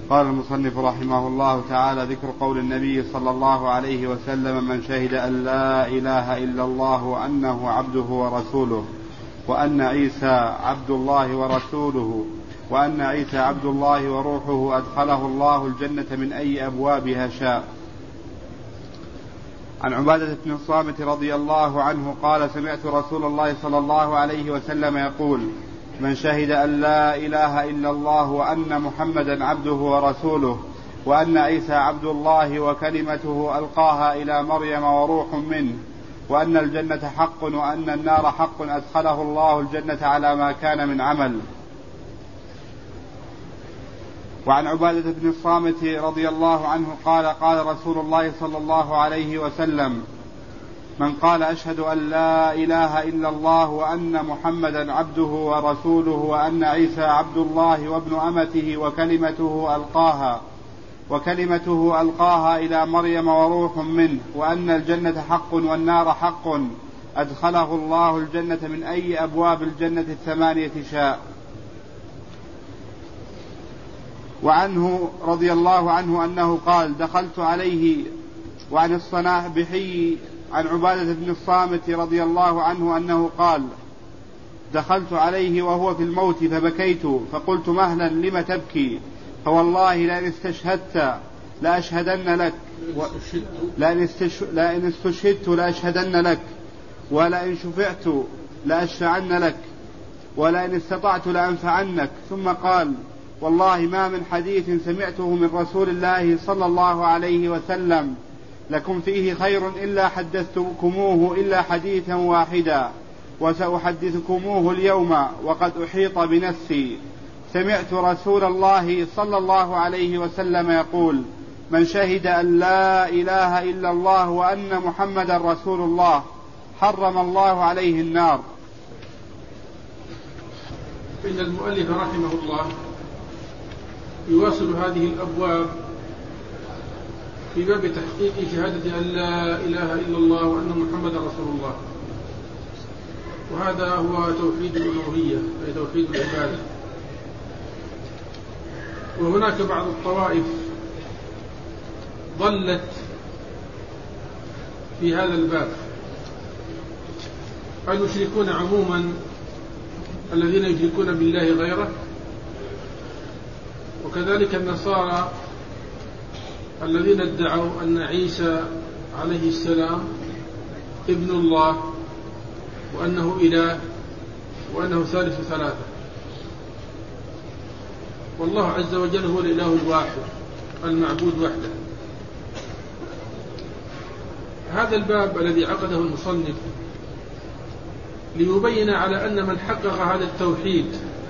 قال المصنف رحمه الله تعالى: ذكر قول النبي صلى الله عليه وسلم: من شهد أن لا إله إلا الله وأنه عبده ورسوله وأن عيسى عبد الله ورسوله وأن عيسى عبد الله وروحه أدخله الله الجنة من أي أبوابها شاء. عن عبادة بن الصامت رضي الله عنه قال: سمعت رسول الله صلى الله عليه وسلم يقول: من شهد أن لا إله إلا الله وأن محمدا عبده ورسوله وأن عيسى عبد الله وكلمته ألقاها إلى مريم وروح منه وأن الجنة حق وأن النار حق أدخله الله الجنة على ما كان من عمل. وعن عبادة بن الصامت رضي الله عنه قال: قال رسول الله صلى الله عليه وسلم: من قال أشهد أن لا إله إلا الله وأن محمدا عبده ورسوله وأن عيسى عبد الله وابن أمته وكلمته ألقاها إلى مريم وروح منه وأن الجنة حق والنار حق أدخله الله الجنة من أي أبواب الجنة 8 شاء. وعنه رضي الله عنه أنه قال: دخلت عليه. وعن الصنابحي عن عبادة بن الصامت رضي الله عنه أنه قال: دخلت عليه وهو في الموت فبكيت فقلت: مهلا لم تبكي؟ فوالله لئن استشهدت لأشهدن لك لئن استشهدت لأشهدن لك ولئن شفعت لأشفعن لك ولئن استطعت لأنفعنك. ثم قال: والله ما من حديث سمعته من رسول الله صلى الله عليه وسلم لكم فيه خير إلا حدثتكموه إلا حديثا واحدا وسأحدثكموه اليوم وقد أحيط بنفسي. سمعت رسول الله صلى الله عليه وسلم يقول: من شهد أن لا إله إلا الله وأن محمدا رسول الله حرم الله عليه النار. إن المؤلف رحمه الله يواصل هذه الأبواب في باب تحقيق شهادة أن لا إله إلا الله وأن محمدا رسول الله، وهذا هو توحيد الألوهية أي توحيد العبادة. وهناك بعض الطوائف ضلت في هذا الباب، المشركون عموما الذين يشركون بالله غيره، وكذلك النصارى الذين ادعوا أن عيسى عليه السلام ابن الله وأنه إله وأنه ثالث ثلاثة، والله عز وجل هو الإله الواحد المعبود وحده. هذا الباب الذي عقده المصنف ليبين على أن من حقق هذا التوحيد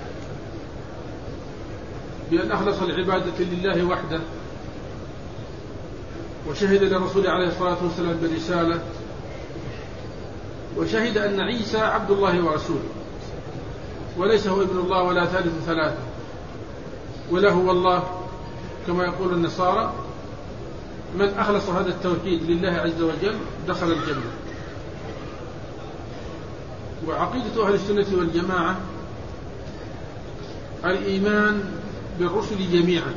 بأن أخلص العبادة لله وحده وشهد للرسول عليه الصلاة والسلام بالرسالة وشهد أن عيسى عبد الله ورسوله وليس هو ابن الله ولا ثالث ثلاثة ولا هو الله كما يقول النصارى، من أخلص هذا التوحيد لله عز وجل دخل الجنة. وعقيدة أهل السنة والجماعة الإيمان بالرسل جميعا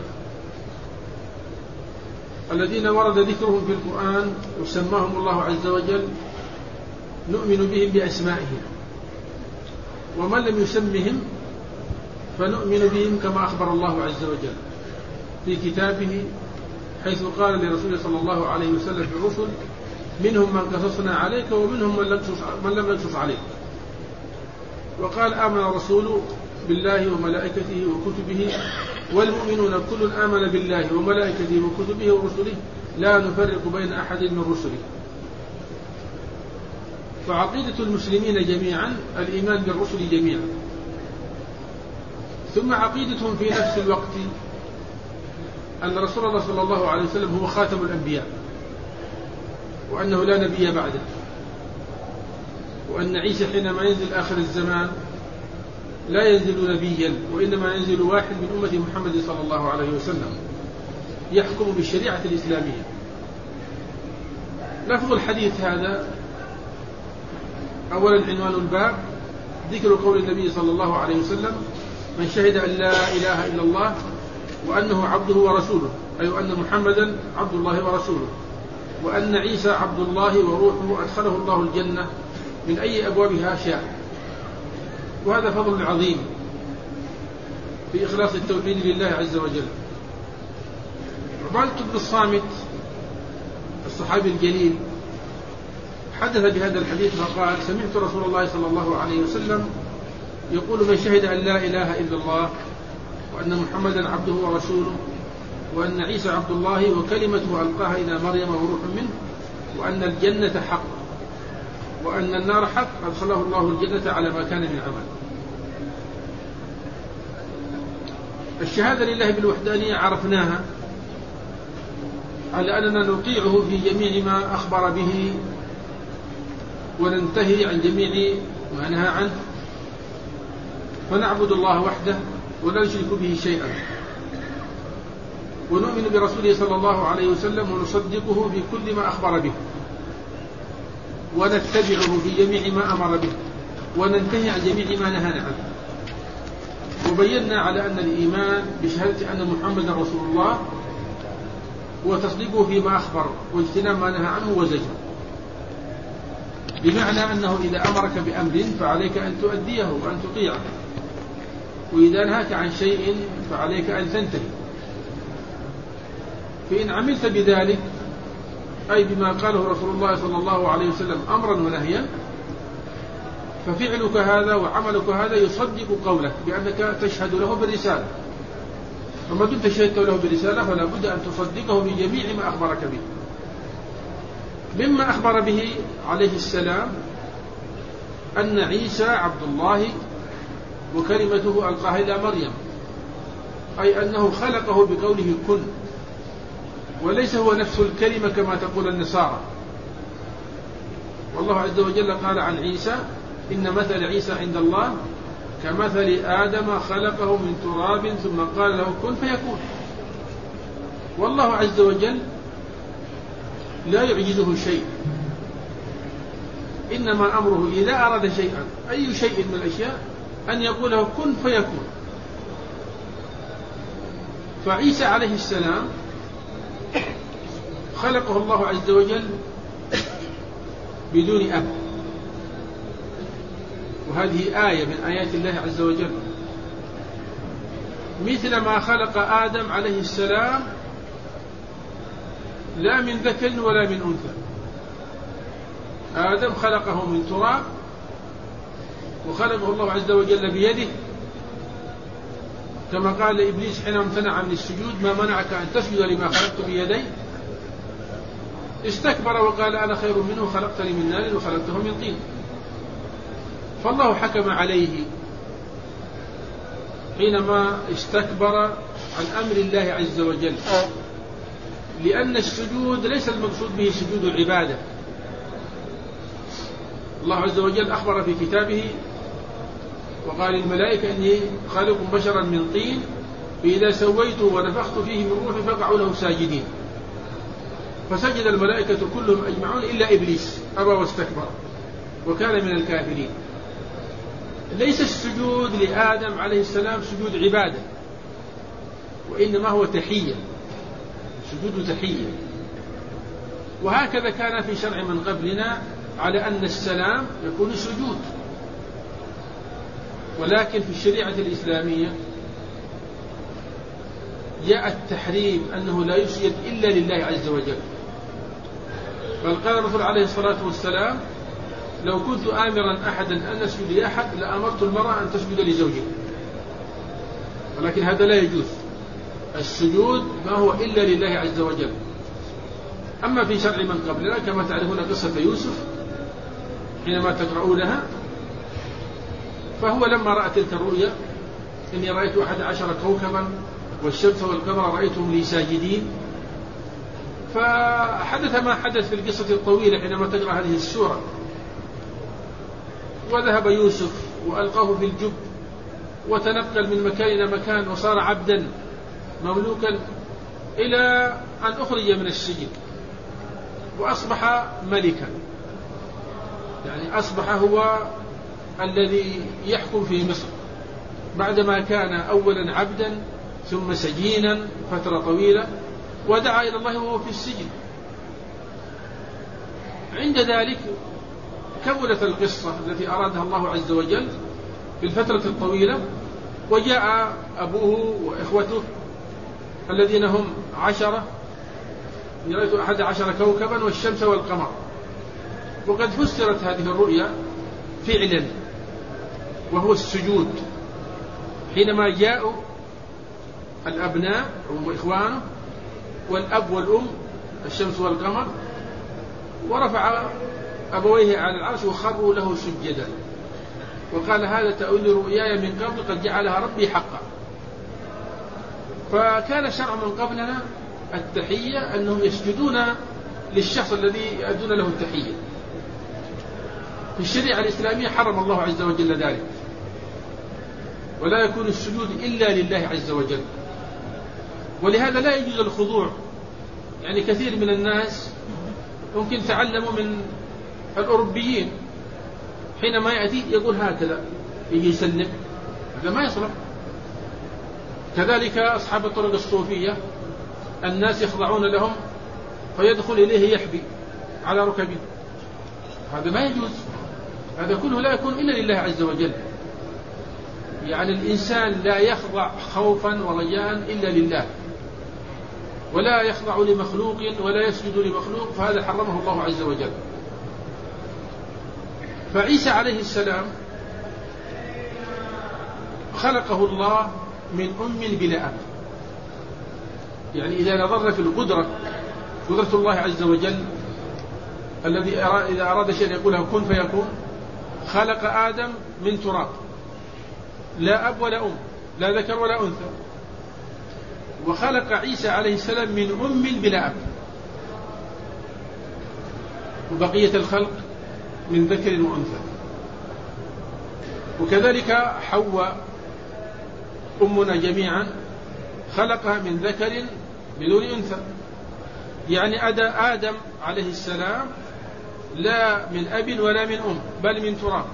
الذين ورد ذكرهم في القرآن وسماهم الله عز وجل نؤمن بهم بأسمائهم، ومن لم يسمهم فنؤمن بهم كما أخبر الله عز وجل في كتابه، حيث قال لرسوله صلى الله عليه وسلم في الرسل: منهم من قصصنا عليك ومنهم من لم نقصص عليك. وقال: آمن الرسول بالله وملائكته وكتبه والمؤمنون كل آمن بالله وملائكته وكتبه ورسله لا نفرق بين أحد من رسله. فعقيدة المسلمين جميعا الإيمان بالرسل جميعا، ثم عقيدتهم في نفس الوقت أن رسول الله صلى الله عليه وسلم هو خاتم الأنبياء وأنه لا نبي بعده، وأن عيسى حينما ينزل آخر الزمان لا ينزل نبيا وإنما ينزل واحد من أمة محمد صلى الله عليه وسلم يحكم بالشريعة الإسلامية. لفظ الحديث هذا أولا عنوان الباب ذكر قول النبي صلى الله عليه وسلم: من شهد أن لا إله إلا الله وأنه عبده ورسوله، أي أن محمدا عبد الله ورسوله، وأن عيسى عبد الله وروحه أدخله الله الجنة من أي أبوابها شاء. وهذا فضل عظيم في إخلاص التوحيد لله عز وجل. عبادة بن الصامت الصحابي الجليل حدث بهذا الحديث فقال: سمعت رسول الله صلى الله عليه وسلم يقول: من شهد أن لا إله إلا الله وأن محمدا عبده ورسوله وأن عيسى عبد الله وكلمته ألقاها إلى مريم وروح منه وأن الجنة حق وأن النار حق أدخله الله الجنة على ما كان من عمل. الشهادة لله بالوحدانية عرفناها على أننا نطيعه في جميع ما أخبر به وننتهي عن جميع ما نهى عنه، فنعبد الله وحده ولا نشرك به شيئا، ونؤمن برسوله صلى الله عليه وسلم ونصدقه في كل ما أخبر به، ونتبعه في جميع ما أمر به، وننتهي عن جميع ما نهى عنه. وبينا على أن الإيمان بشهادة أن محمدا رسول الله وتصديقه فيما أخبر واجتناب ما نهى عنه وزجر، بمعنى أنه إذا أمرك بأمر فعليك أن تؤديه وأن تطيعه، وإذا نهاك عن شيء فعليك أن تنتهي. فإن عملت بذلك أي بما قاله رسول الله صلى الله عليه وسلم أمرا ونهيا، ففعلك هذا وعملك هذا يصدق قوله بأنك تشهد له بالرسالة. وما دمت شهدت له بالرسالة فلا بد أن تصدقه بجميع ما أخبرك به. مما أخبر به عليه السلام أن عيسى عبد الله وكلمته ألقاها إلى مريم، أي أنه خلقه بقوله كن، وليس هو نفس الكلمة كما تقول النصارى. والله عز وجل قال عن عيسى: إن مثل عيسى عند الله كمثل آدم خلقه من تراب ثم قال له كن فيكون. والله عز وجل لا يعجزه شيء، إنما أمره إذا أراد شيئا أي شيء من الأشياء أن يقول له كن فيكون. فعيسى عليه السلام خلقه الله عز وجل بدون أب، وهذه آية من آيات الله عز وجل، مثل ما خلق آدم عليه السلام لا من ذكر ولا من أنثى. آدم خلقه من تراب وخلقه الله عز وجل بيده، كما قال لإبليس حين امتنع من السجود: ما منعك أن تسجد لما خلقت بيدي؟ استكبر وقال أنا خير منه خلقتني من نار وخلقته من طين. فالله حكم عليه حينما استكبر عن أمر الله عز وجل، لأن السجود ليس المقصود به سجود العبادة. الله عز وجل أخبر في كتابه وقال الملائكة إني خالق بشرا من طين فإذا سويته ونفخت فيه من روحي فقعوا له ساجدين، فسجد الملائكة كلهم أجمعون إلا إبليس أبى واستكبر وكان من الكافرين. ليس السجود لآدم عليه السلام سجود عبادة، وإنما هو تحية، سجود تحية. وهكذا كان في شرع من قبلنا على أن السلام يكون سجود، ولكن في الشريعة الإسلامية جاء التحريم أنه لا يسجد إلا لله عز وجل. بل قال الرسول عليه الصلاة والسلام: لو كنت آمرا أحدا أن يسجد لأحد لأمرت المرأة أن تسجد لزوجها. ولكن هذا لا يجوز، السجود ما هو إلا لله عز وجل. أما في شرع من قبلنا كما تعرفون قصة يوسف حينما تقرؤونها، فهو لما رأى تلك الرؤيا: إني رأيت 11 كوكبا والشمس والقمر رأيتهم لي ساجدين، فحدث ما حدث في القصة الطويلة حينما تقرأ هذه السورة. وذهب يوسف وألقاه في الجب وتنقل من مكان إلى مكان وصار عبدا مملوكا إلى أن أخرج من السجن وأصبح ملكا، يعني أصبح هو الذي يحكم في مصر بعدما كان أولا عبدا ثم سجينا فترة طويلة، ودعا إلى الله وهو في السجن. عند ذلك كملت القصة التي أرادها الله عز وجل في الفترة الطويلة، وجاء أبوه وإخوته الذين هم 10، رأيت 11 كوكبا والشمس والقمر. وقد فسرت هذه الرؤيا فعلا، وهو السجود. حينما جاءوا الأبناء وإخوانه والأب والأم الشمس والقمر، ورفع أبويه على العرش وخروا له سجدا، وقال هذا تأويل رؤياي من قبل قد جعلها ربي حقا. فكان شرع من قبلنا التحية أنهم يسجدون للشخص الذي يؤدون له التحية. في الشريعة الإسلامية حرم الله عز وجل ذلك، ولا يكون السجود إلا لله عز وجل. ولهذا لا يجوز الخضوع. يعني كثير من الناس ممكن تعلموا من الأوروبيين، حينما يأتي يقول هكذا، يجي يسلم، هذا ما يصلح. كذلك أصحاب الطرق الصوفية الناس يخضعون لهم فيدخل إليه يحبي على ركبه، هذا ما يجوز. هذا كله لا يكون إلا لله عز وجل. يعني الإنسان لا يخضع خوفا ورجاء إلا لله، ولا يخضع لمخلوق ولا يسجد لمخلوق، فهذا حرمه الله عز وجل. فعيسى عليه السلام خلقه الله من أم بلا أب. يعني إذا نظرنا في قدرة الله عز وجل الذي إذا أراد شيئا يقوله كن فيكون، خلق آدم من تراب، لا أب ولا أم، لا ذكر ولا أنثى. وخلق عيسى عليه السلام من أم بلا أب، وبقية الخلق من ذكر وأنثى. وكذلك حواء أمنا جميعا خلقها من ذكر بدون أنثى. يعني آدم عليه السلام لا من أب ولا من أم، بل من تراب.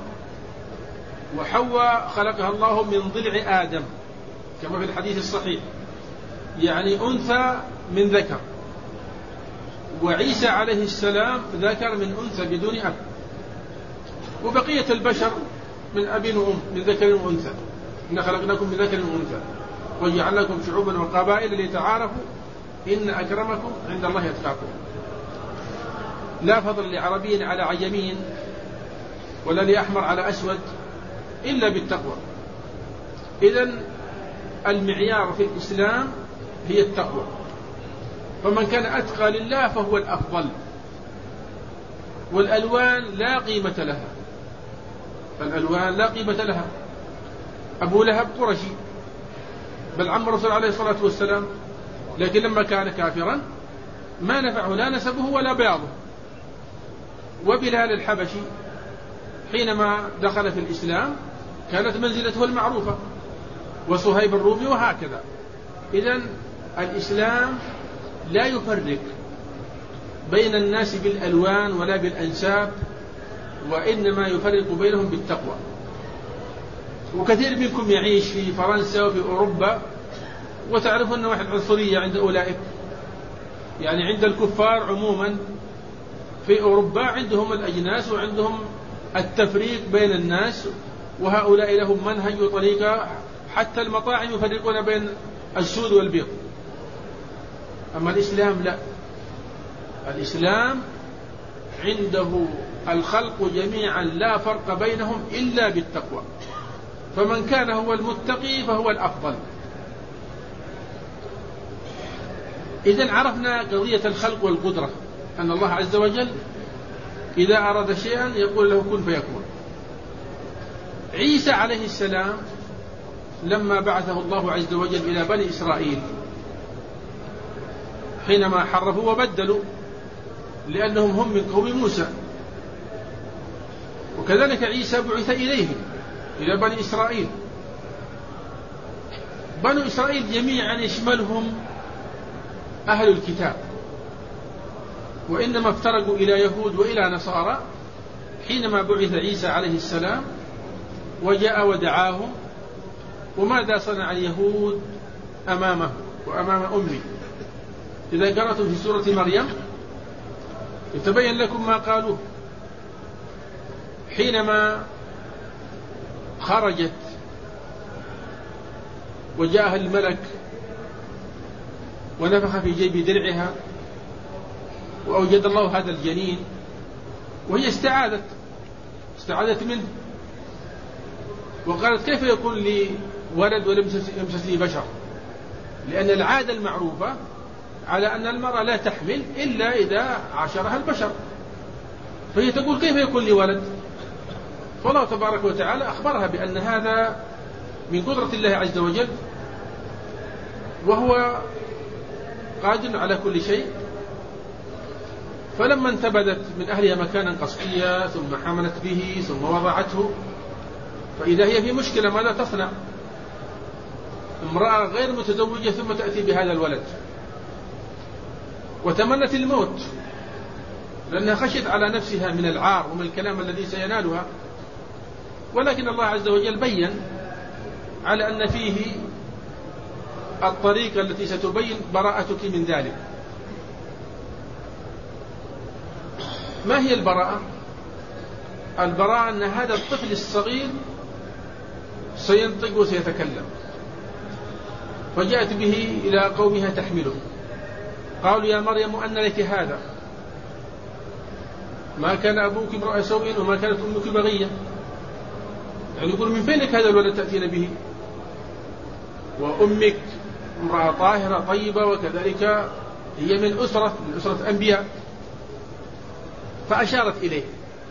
وحواء خلقها الله من ضلع آدم كما في الحديث الصحيح، يعني أنثى من ذكر. وعيسى عليه السلام ذكر من أنثى بدون أب. وبقية البشر من أب وأم، من ذكر وأنثى. إن خلقناكم من ذكر وأنثى وجعلناكم شعوبا وقبائل لتعارفوا إن أكرمكم عند الله أتقاكم. لا فضل لعربي على عجمي ولا لأحمر على أسود إلا بالتقوى. إذن المعيار في الإسلام هي التقوى، فمن كان أتقى لله فهو الأفضل. والألوان لا قيمة لها، الألوان لا قيمة لها. أبو لهب قرشي بل عم الرسول عليه الصلاة والسلام، لكن لما كان كافرا ما نفعه لا نسبه ولا بياضه. وبلال الحبشي حينما دخل في الإسلام كانت منزلته المعروفة، وصهيب الرومي، وهكذا. إذن الإسلام لا يفرق بين الناس بالألوان ولا بالأنساب، وإنما يفرق بينهم بالتقوى. وكثير منكم يعيش في فرنسا وفي أوروبا وتعرفون أن العنصرية عند أولئك، يعني عند الكفار عموما في أوروبا عندهم الأجناس وعندهم التفريق بين الناس، وهؤلاء لهم منهج وطريقة، حتى المطاعم يفرقون بين السود والبيض. أما الإسلام لا، الإسلام عنده الخلق جميعا لا فرق بينهم إلا بالتقوى، فمن كان هو المتقي فهو الأفضل. إذن عرفنا قضية الخلق والقدرة، أن الله عز وجل إذا أراد شيئا يقول له كن فيكون. عيسى عليه السلام لما بعثه الله عز وجل إلى بني إسرائيل حينما حرفوا وبدلوا لأنهم هم من قوم موسى، وكذلك عيسى بعث إليهم إلى بني إسرائيل. بنو إسرائيل جميعا يشملهم أهل الكتاب، وإنما افترقوا إلى يهود وإلى نصارى حينما بعث عيسى عليه السلام وجاء ودعاهم. وماذا صنع اليهود أمامه وأمام أمي. إذا قرأتم في سورة مريم يتبين لكم ما قالوه حينما خرجت وجاءها الملك ونفخ في جيب درعها وأوجد الله هذا الجنين، وهي استعاذت منه وقالت كيف يكون لي ولد ولم يمسسني بشر، لأن العادة المعروفة على أن المرأة لا تحمل إلا إذا عاشرها البشر، فهي تقول كيف يكون لي ولد؟ فالله تبارك وتعالى أخبرها بأن هذا من قدرة الله عز وجل، وهو قادر على كل شيء. فلما انتبذت من أهلها مكانا قصيا ثم حملت به ثم وضعته، فإذا هي في مشكلة ماذا تصنع؟ امرأة غير متزوجة ثم تأتي بهذا الولد، وتمنت الموت لأنها خشيت على نفسها من العار ومن الكلام الذي سينالها، ولكن الله عز وجل بين على أن فيه الطريقة التي ستبين براءتك من ذلك. ما هي البراءة؟ البراءة أن هذا الطفل الصغير سينطق وسيتكلم. فجاءت به إلى قومها تحمله، قالوا يا مريم أن لك هذا؟ ما كان أبوك امرأ سوء وما كانت أمك بغية. يعني يقول من فين لك هذا الولد تأتين به؟ وأمك امرأة طاهرة طيبة، وكذلك هي من أسرة أنبياء. فأشارت إليه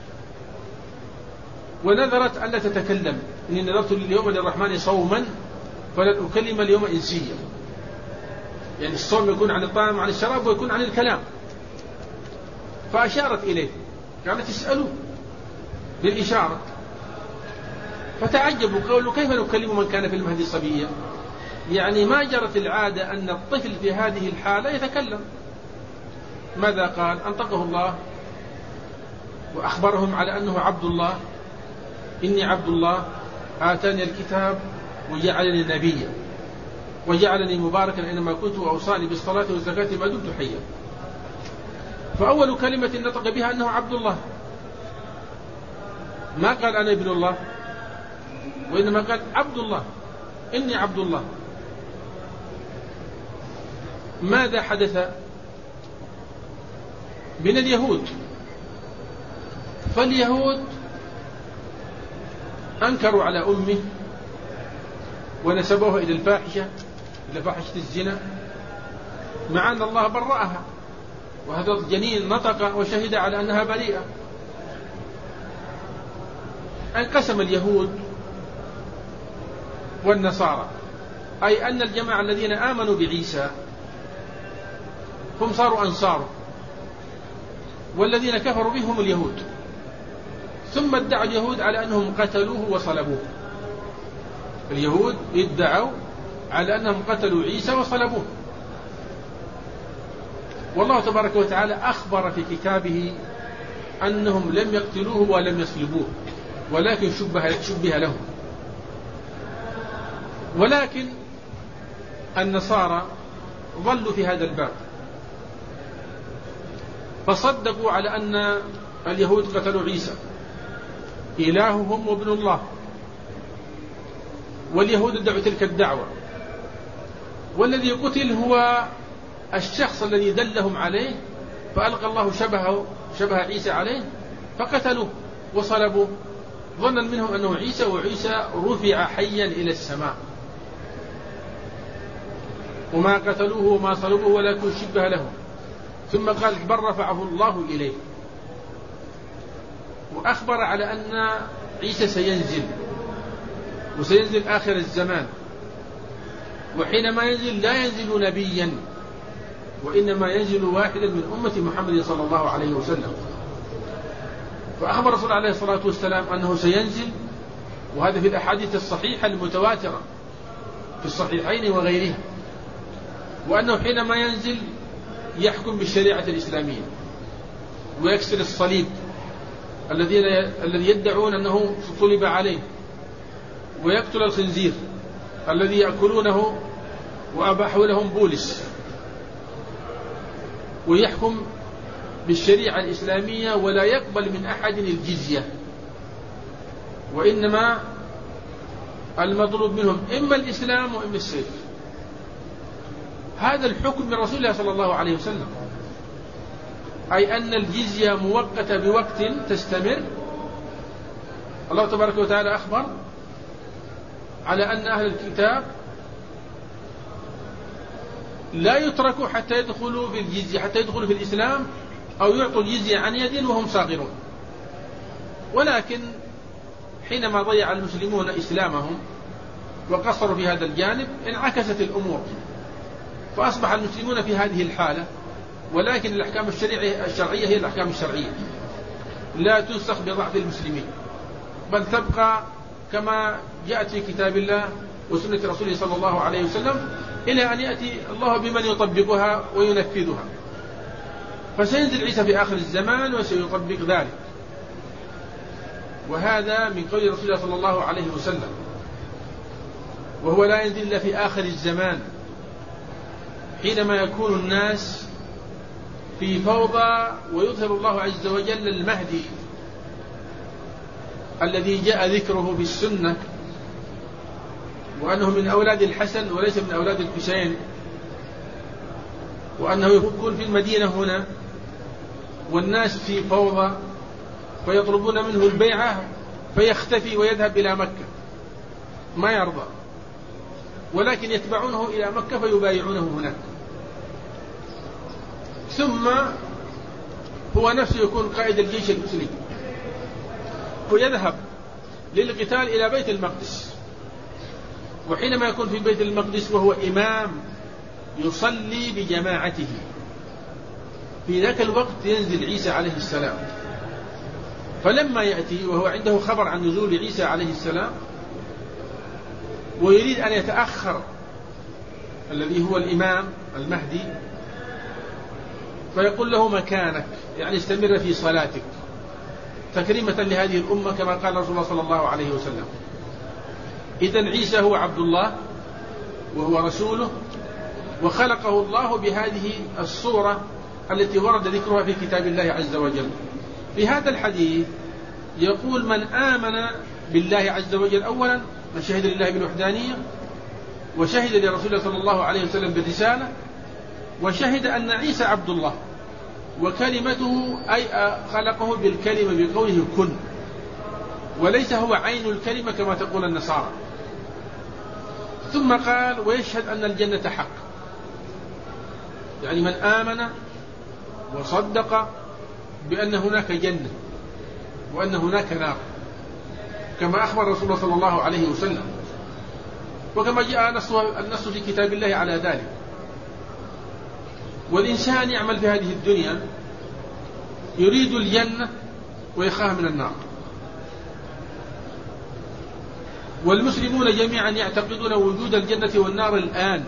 ونذرت ألا تتكلم، إني نذرت اليوم للرحمن صوما فلن أكلم اليوم إنسيا. يعني الصوم يكون عن الطعام وعن الشراب ويكون عن الكلام. فأشارت إليه، قالت اسألوا بالإشارة. فتعجبوا قالوا كيف نكلم من كان في المهد صبيا؟ يعني ما جرت العادة أن الطفل في هذه الحالة يتكلم. ماذا قال؟ أنطقه الله وأخبرهم على أنه عبد الله، إني عبد الله آتاني الكتاب وجعلني نبيا وجعلني مباركا أينما كنت وأوصاني بالصلاة والزكاة ما دمت حيا. فأول كلمة نطق بها أنه عبد الله، ما قال أنا ابن الله، وإنما قال عبد الله، إني عبد الله. ماذا حدث من اليهود؟ فاليهود أنكروا على أمه ونسبوها إلى الفاحشة، إلى فاحشة الزنا، مع أن الله برأها، وهذا الجنين نطق وشهد على أنها بريئة. انقسم اليهود والنصارى، أي أن الجماعة الذين آمنوا بعيسى هم صاروا أنصاره، والذين كفروا بهم اليهود. ثم ادعوا اليهود على أنهم قتلوه وصلبوه. اليهود ادعوا على أنهم قتلوا عيسى وصلبوه. والله تبارك وتعالى أخبر في كتابه أنهم لم يقتلوه ولم يصلبوه، ولكن شبه لهم. ولكن النصارى ظلوا في هذا الباب، فصدقوا على أن اليهود قتلوا عيسى إلههم وابن الله، واليهود ادعوا تلك الدعوة، والذي قتل هو الشخص الذي دلهم عليه، فألقى الله شبه عيسى عليه فقتلوه وصلبوه، ظنا منهم أنه عيسى، وعيسى رفع حيا إلى السماء، وما قتلوه وما صلبوه ولكن شبه له. ثم قال بل رفعه الله إليه، وأخبر على أن عيسى سينزل، وسينزل آخر الزمان، وحينما ينزل لا ينزل نبيا، وإنما ينزل واحدا من أمة محمد صلى الله عليه وسلم. فأخبر رسول الله عليه الصلاة والسلام أنه سينزل، وهذا في الأحاديث الصحيحة المتواترة في الصحيحين وغيرها، وأنه حينما ينزل يحكم بالشريعة الإسلامية ويكسر الصليب الذي يدعون أنه صلب عليه، ويقتل الخنزير الذي يأكلونه وأباحوا لهم بولس، ويحكم بالشريعة الإسلامية ولا يقبل من أحد الجزية، وإنما المطلوب منهم إما الإسلام وإما السيف. هذا الحكم من رسول الله صلى الله عليه وسلم، أي أن الجزية مؤقتة بوقت تستمر. الله تبارك وتعالى أخبر على أن أهل الكتاب لا يتركوا حتى يدخلوا في الجزية، حتى يدخلوا في الإسلام أو يعطوا الجزية عن يد وهم صاغرون. ولكن حينما ضيع المسلمون إسلامهم وقصروا في هذا الجانب انعكست الأمور، فأصبح المسلمون في هذه الحالة. ولكن الأحكام الشرعية هي الأحكام الشرعية، لا تنسخ بضعف المسلمين، بل تبقى كما جاءت في كتاب الله وسنة رسوله صلى الله عليه وسلم، إلى أن يأتي الله بمن يطبقها وينفذها. فسينزل عيسى في آخر الزمان وسيطبق ذلك، وهذا من قول رسول الله صلى الله عليه وسلم، وهو لا ينزل إلا في آخر الزمان، حينما يكون الناس في فوضى ويظهر الله عز وجل المهدي الذي جاء ذكره في السنة، وأنه من أولاد الحسن وليس من أولاد الحسين، وأنه يكون في المدينة هنا والناس في فوضى فيطلبون منه البيعة فيختفي ويذهب إلى مكة، ما يرضى، ولكن يتبعونه إلى مكة فيبايعونه هناك. ثم هو نفسه يكون قائد الجيش المسلم ويذهب للقتال إلى بيت المقدس، وحينما يكون في بيت المقدس وهو إمام يصلي بجماعته، في ذاك الوقت ينزل عيسى عليه السلام. فلما يأتي وهو عنده خبر عن نزول عيسى عليه السلام ويريد أن يتأخر الذي هو الإمام المهدي، فيقول له مكانك، يعني استمر في صلاتك تكريمة لهذه الأمة كما قال رسول الله صلى الله عليه وسلم. إذن عيسى هو عبد الله وهو رسوله، وخلقه الله بهذه الصورة التي ورد ذكرها في كتاب الله عز وجل. في هذا الحديث يقول من آمن بالله عز وجل أولا، من شهد لله بالوحدانية، وشهد لرسول الله صلى الله عليه وسلم بالرسالة، وشهد أن عيسى عبد الله وكلمته، أي خلقه بالكلمة بقوله كن، وليس هو عين الكلمة كما تقول النصارى. ثم قال ويشهد أن الجنة حق، يعني من آمن وصدق بأن هناك جنة وأن هناك نار كما أخبر رسول الله صلى الله عليه وسلم، وكما جاء النص في كتاب الله على ذلك. والإنسان يعمل في هذه الدنيا يريد الجنة ويخاف من النار، والمسلمون جميعا يعتقدون وجود الجنة والنار الآن،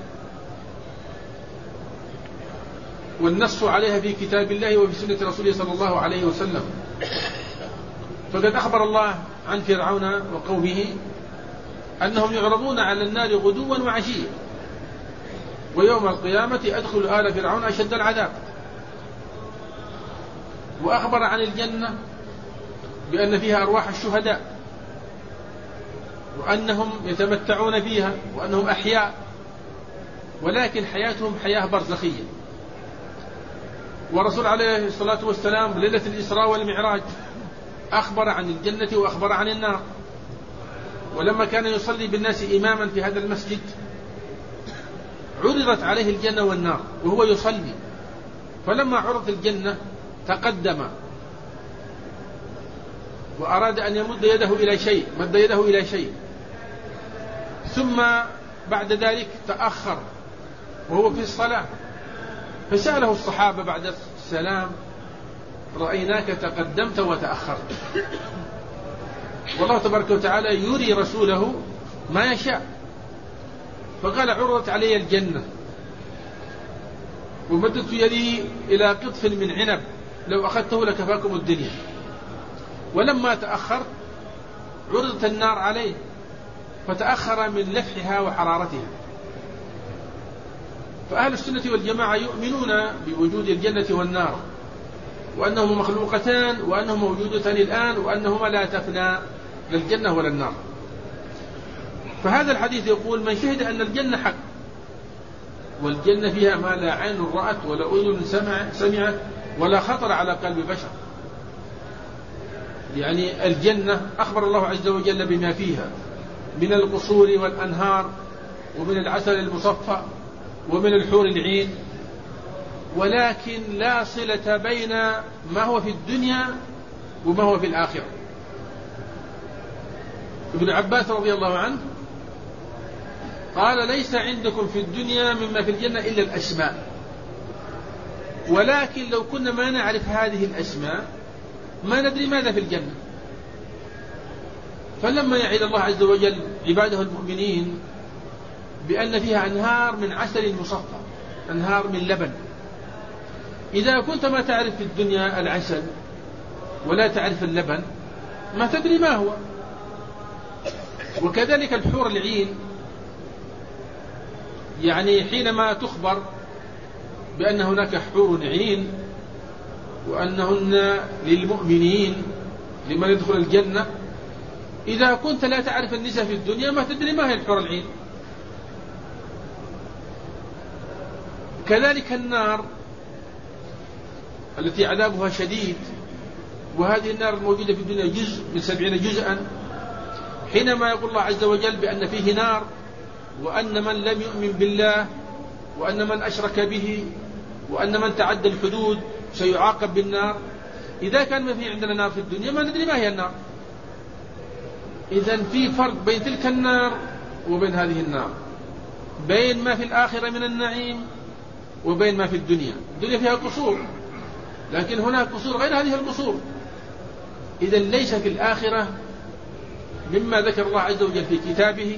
والنص عليها في كتاب الله وفي سنة رسوله صلى الله عليه وسلم. فقد أخبر الله عن فرعون وقومه أنهم يعرضون على النار غدوا وعشيا، ويوم القيامة أدخل آل فرعون أشد العذاب. وأخبر عن الجنة بأن فيها أرواح الشهداء، وأنهم يتمتعون فيها، وأنهم أحياء، ولكن حياتهم حياة برزخية. ورسول عليه الصلاة والسلام ليلة الإسراء والمعراج أخبر عن الجنة وأخبر عن النار. ولما كان يصلي بالناس إماما في هذا المسجد عرضت عليه الجنة والنار وهو يصلي، فلما عرضت الجنة تقدم وأراد أن يمد يده إلى شيء، مد يده إلى شيء، ثم بعد ذلك تأخر وهو في الصلاة، فسأله الصحابة بعد السلام رأيناك تقدمت وتأخرت. والله تبارك وتعالى يري رسوله ما يشاء، فقال عرضت علي الجنة ومددت يدي إلى قطف من عنب لو أخذته لكفاكم الدنيا، ولما تأخرت عرضت النار عليه فتأخر من لفحها وحرارتها، فأهل السنة والجماعة يؤمنون بوجود الجنة والنار، وأنهما مخلوقتان، وأنهما موجودتان الآن، وأنهما لا تفنى لا الجنة ولا النار. فهذا الحديث يقول: من شهد أن الجنة حق، والجنة فيها ما لا عين رأت ولا أذن سمعت ولا خطر على قلب بشر. يعني الجنة أخبر الله عز وجل بما فيها من القصور والأنهار، ومن العسل المصفى، ومن الحور العين، ولكن لا صلة بين ما هو في الدنيا وما هو في الآخرة. ابن عباس رضي الله عنه قال: ليس عندكم في الدنيا مما في الجنة إلا الأسماء، ولكن لو كنا ما نعرف هذه الأسماء ما ندري ماذا في الجنة. فلما يعد الله عز وجل عباده المؤمنين بأن فيها أنهار من عسل مصفى، أنهار من لبن، إذا كنت ما تعرف في الدنيا العسل ولا تعرف اللبن ما تدري ما هو. وكذلك الحور العين، يعني حينما تخبر بأن هناك حور عين وأنهن للمؤمنين لمن يدخل الجنة، إذا كنت لا تعرف النساء في الدنيا ما تدري ما هي الحور العين. كذلك النار التي عذابها شديد، وهذه النار الموجودة في الدنيا جزء من 70 جزءا، حينما يقول الله عز وجل بأن فيه نار، وأن من لم يؤمن بالله، وأن من أشرك به، وأن من تعدى الحدود سيعاقب بالنار، إذا كان ما في عندنا نار في الدنيا ما ندري ما هي النار. إذن في فرق بين تلك النار وبين هذه النار، بين ما في الآخرة من النعيم وبين ما في الدنيا. الدنيا فيها قصور، لكن هناك قصور غير هذه القصور. إذن ليس في الآخرة مما ذكر الله عز وجل في كتابه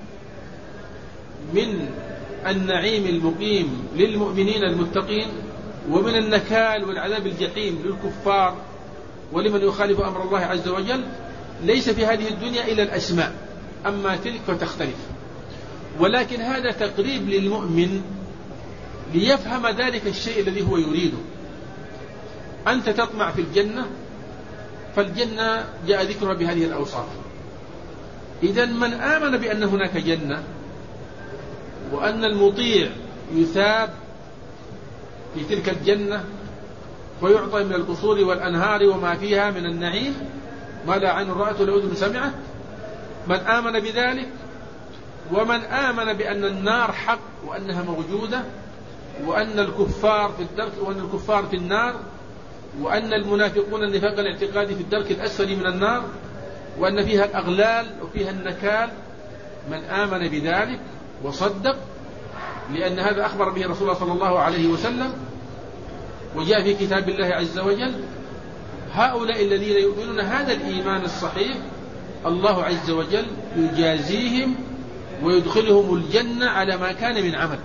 من النعيم المقيم للمؤمنين المتقين، ومن النكال والعذاب الجحيم للكفار ولمن يخالف أمر الله عز وجل، ليس في هذه الدنيا إلا الأسماء، أما تلك فتختلف. ولكن هذا تقريب للمؤمن ليفهم ذلك الشيء الذي هو يريده. أنت تطمع في الجنة، فالجنة جاء ذكرها بهذه الأوصاف. إذن من آمن بأن هناك جنة، وأن المطيع يثاب في تلك الجنة ويعطى من القصور والأنهار وما فيها من النعيم ما لا عين رأت ولا أذن سمعت، من آمن بذلك، ومن آمن بأن النار حق وأنها موجودة، وأن الكفار في الدرك، وأن الكفار في النار، وأن المنافقون النفاق الاعتقادي في الدرك الأسفل من النار، وأن فيها الأغلال وفيها النكال، من آمن بذلك وصدق، لأن هذا أخبر به رسول الله صلى الله عليه وسلم وجاء في كتاب الله عز وجل، هؤلاء الذين يؤمنون هذا الإيمان الصحيح الله عز وجل يجازيهم ويدخلهم الجنة على ما كان من عمل.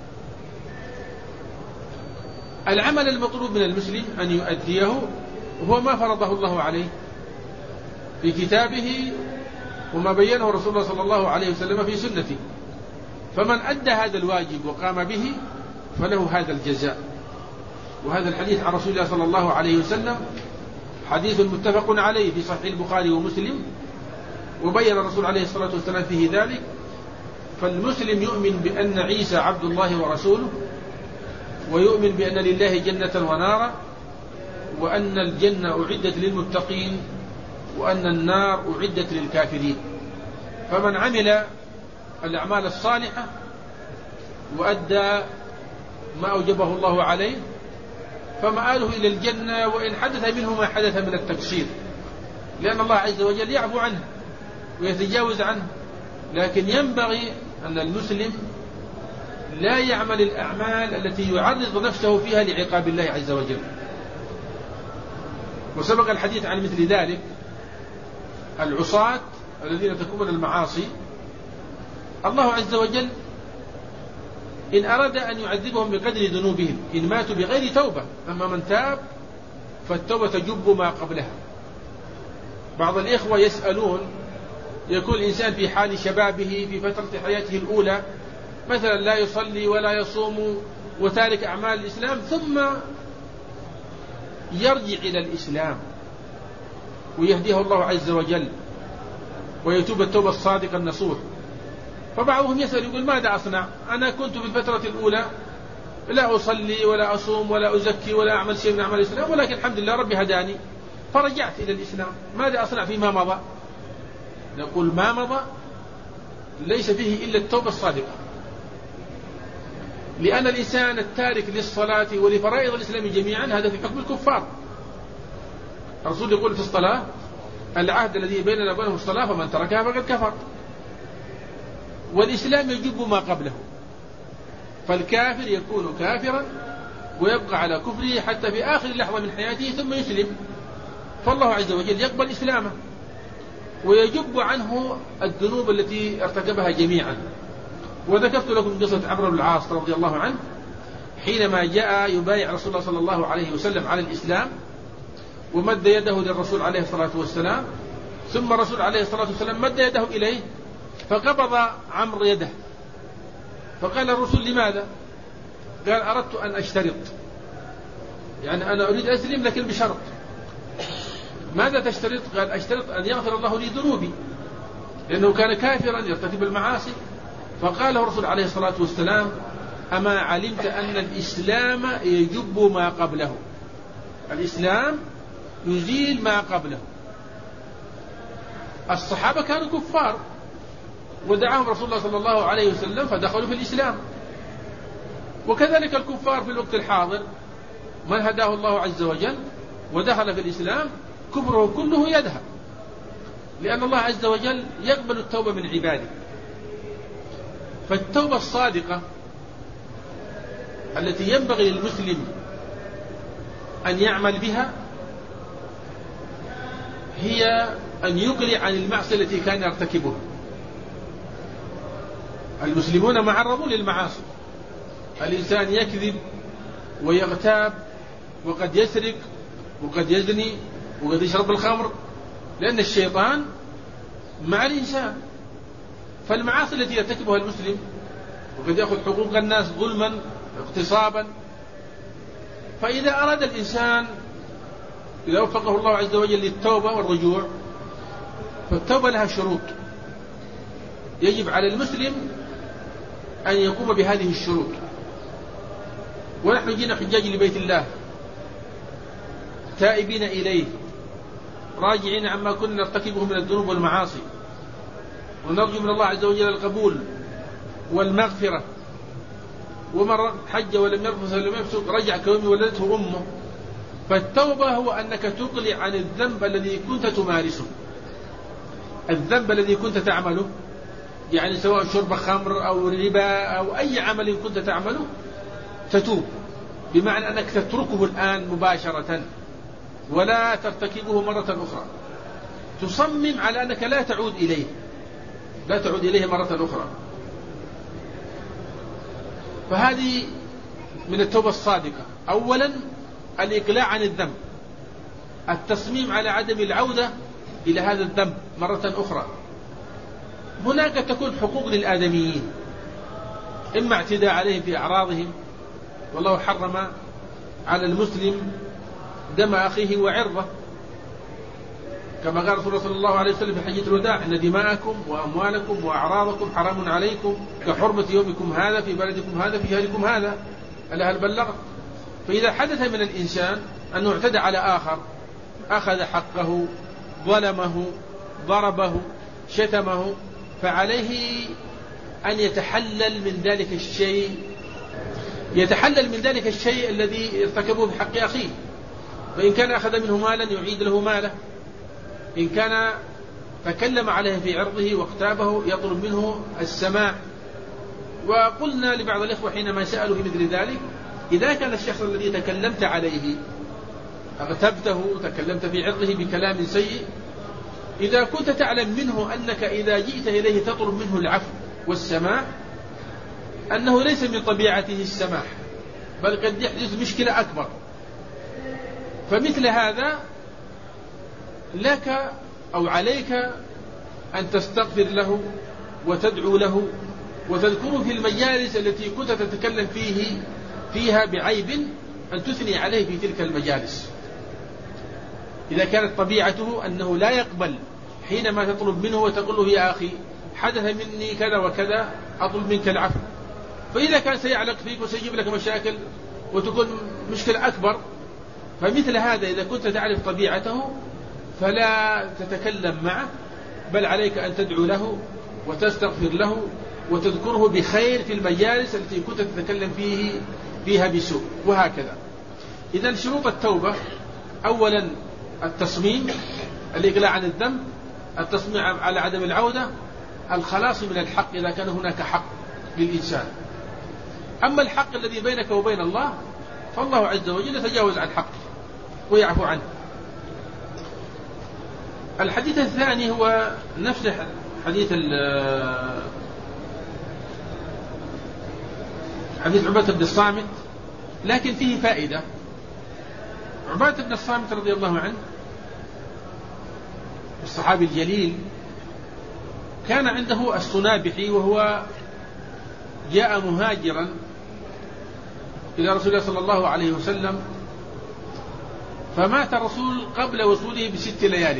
العمل المطلوب من المسلم أن يؤديه هو ما فرضه الله عليه في كتابه وما بينه رسول الله صلى الله عليه وسلم في سنته. فمن أدى هذا الواجب وقام به فله هذا الجزاء. وهذا الحديث عن رسول الله صلى الله عليه وسلم حديث متفق عليه في صحيح البخاري ومسلم، وبين الرسول عليه الصلاة والسلام فيه ذلك. فالمسلم يؤمن بأن عيسى عبد الله ورسوله، ويؤمن بأن لله جنة ونارا، وأن الجنة أعدت للمتقين، وأن النار أعدت للكافرين. فمن عمل الأعمال الصالحة وأدى ما أوجبه الله عليه فمآله إلى الجنة، وإن حدث منه ما حدث من التقصير، لأن الله عز وجل يعفو عنه ويتجاوز عنه. لكن ينبغي أن المسلم لا يعمل الأعمال التي يعرض نفسه فيها لعقاب الله عز وجل. وسبق الحديث عن مثل ذلك. العصاة الذين تكون المعاصي الله عز وجل إن أراد أن يعذبهم بقدر ذنوبهم إن ماتوا بغير توبة، أما من تاب فالتوبة تجب ما قبلها. بعض الإخوة يسألون، يكون الإنسان في حال شبابه في فترة حياته الأولى مثلا لا يصلي ولا يصوم وتارك أعمال الإسلام، ثم يرجع إلى الإسلام ويهديه الله عز وجل ويتوب التوبة الصادقة النصوح. فبعضهم يسأل يقول ماذا أصنع؟ أنا كنت في الفترة الأولى لا أصلي ولا أصوم ولا أزكي ولا أعمل شيء من أعمال الإسلام، ولكن الحمد لله ربي هداني فرجعت إلى الإسلام، ماذا أصنع فيما مضى؟ نقول ما مضى ليس فيه إلا التوبة الصادقة، لأن الإنسان التارك للصلاة ولفرائض الإسلام جميعا هذا في حكم الكفار. الرسول يقول في الصلاة العهد الذي بيننا وبينهم الصلاة فمن تركها فقد كفر. والإسلام يجب ما قبله، فالكافر يكون كافرا ويبقى على كفره حتى في آخر لحظة من حياته ثم يسلم، فالله عز وجل يقبل إسلامه ويجب عنه الذنوب التي ارتكبها جميعا. وذكرت لكم قصة عمرو بن العاص رضي الله عنه حينما جاء يبايع رسول الله صلى الله عليه وسلم على الإسلام، ومد يده للرسول عليه الصلاة والسلام، ثم الرسول عليه الصلاة والسلام مد يده إليه فقبض عمرو يده، فقال الرسول لماذا؟ قال أردت أن أشترط، يعني أنا أريد أسلم لكن بشرط. ماذا تشترط؟ قال أشترط أن يغفر الله لي ذنوبي، لأنه كان كافرا يرتكب المعاصي. فقال الرسول عليه الصلاة والسلام أما علمت أن الإسلام يجب ما قبله؟ الإسلام يزيل ما قبله. الصحابة كانوا كفار ودعاهم رسول الله صلى الله عليه وسلم فدخلوا في الإسلام، وكذلك الكفار في الوقت الحاضر من هداه الله عز وجل ودخل في الإسلام كفره كله يذهب، لأن الله عز وجل يقبل التوبة من عباده. فالتوبة الصادقة التي ينبغي للمسلم أن يعمل بها هي أن يقلع عن المعصية التي كان يرتكبها. المسلمون معرضون للمعاصي، الإنسان يكذب ويغتاب وقد يسرق وقد يزني وقد يشرب الخمر، لأن الشيطان مع الإنسان. فالمعاصي التي يرتكبها المسلم وقد يأخذ حقوق الناس ظلما اغتصابا. فإذا أراد الإنسان إذا وفقه الله عز وجل للتوبة والرجوع، فالتوبة لها شروط، يجب على المسلم أن يقوم بهذه الشروط. ونحن جينا حجاج لبيت الله تائبين إليه راجعين عما كنا نرتكبه من الذنوب والمعاصي، ونرجو من الله عز وجل القبول والمغفرة. ومن حج ولم يرفث ولم يفسق رجع كيوم ولدته أمه. فالتوبة هو أنك تقلع عن الذنب الذي كنت تمارسه، الذنب الذي كنت تعمله، يعني سواء شرب خمر أو ربا أو أي عمل كنت تعمله تتوب، بمعنى أنك تتركه الآن مباشرة ولا ترتكبه مرة أخرى، تصمم على أنك لا تعود إليه مرة أخرى. فهذه من التوبة الصادقة. أولا الإقلاع عن الذنب، التصميم على عدم العودة إلى هذا الذنب مرة أخرى. هناك تكون حقوق للآدميين، إما اعتداء عليهم في أعراضهم، والله حرم على المسلم دم أخيه وعرضه، كما قال رسول الله صلى الله عليه وسلم في حجة الوداع إن دماءكم وأموالكم وأعراضكم حرام عليكم كحرمة يومكم هذا في بلدكم هذا في شهركم هذا. ألا هل بلغت؟ فإذا حدث من الإنسان أنه اعتدى على آخر، أخذ حقه، ظلمه، ضربه، شتمه، فعليه أن يتحلل من ذلك الشيء الذي ارتكبه بحق أخيه. فإن كان أخذ منه مالا يعيد له ماله، إن كان تكلم عليه في عرضه واغتابه يطلب منه السماع. وقلنا لبعض الإخوة حينما سألوا في مثل ذلك إذا كان الشخص الذي تكلمت عليه اغتبته تكلمت في عرضه بكلام سيء، إذا كنت تعلم منه أنك إذا جئت إليه تطلب منه العفو والسماح، أنه ليس من طبيعته السماح بل قد يحدث مشكلة أكبر، فمثل هذا لك أو عليك أن تستغفر له وتدعو له وتذكره في المجالس التي كنت تتكلم فيها بعيب أن تثني عليه في تلك المجالس. إذا كانت طبيعته أنه لا يقبل حينما تطلب منه وتقول له يا أخي حدث مني كذا وكذا أطلب منك العفو، فإذا كان سيعلق فيك وسيجيب لك مشاكل وتكون مشكلة أكبر، فمثل هذا إذا كنت تعرف طبيعته فلا تتكلم معه، بل عليك أن تدعو له وتستغفر له وتذكره بخير في المجالس التي كنت تتكلم فيها بسوء، وهكذا. إذن شروط التوبة: أولا التصميم، الإقلاع عن الذنب، التصميم على عدم العودة، الخلاص من الحق إذا كان هناك حق للإنسان. أما الحق الذي بينك وبين الله فالله عز وجل يتجاوز عن حقه ويعفو عنه. الحديث الثاني هو نفس حديث عبادة بن الصامت، لكن فيه فائدة. عبادة بن الصامت رضي الله عنه الصحابي الجليل كان عنده الصنابحي، وهو جاء مهاجرا إلى رسول الله صلى الله عليه وسلم، فمات الرسول قبل وصوله ب6 ليال،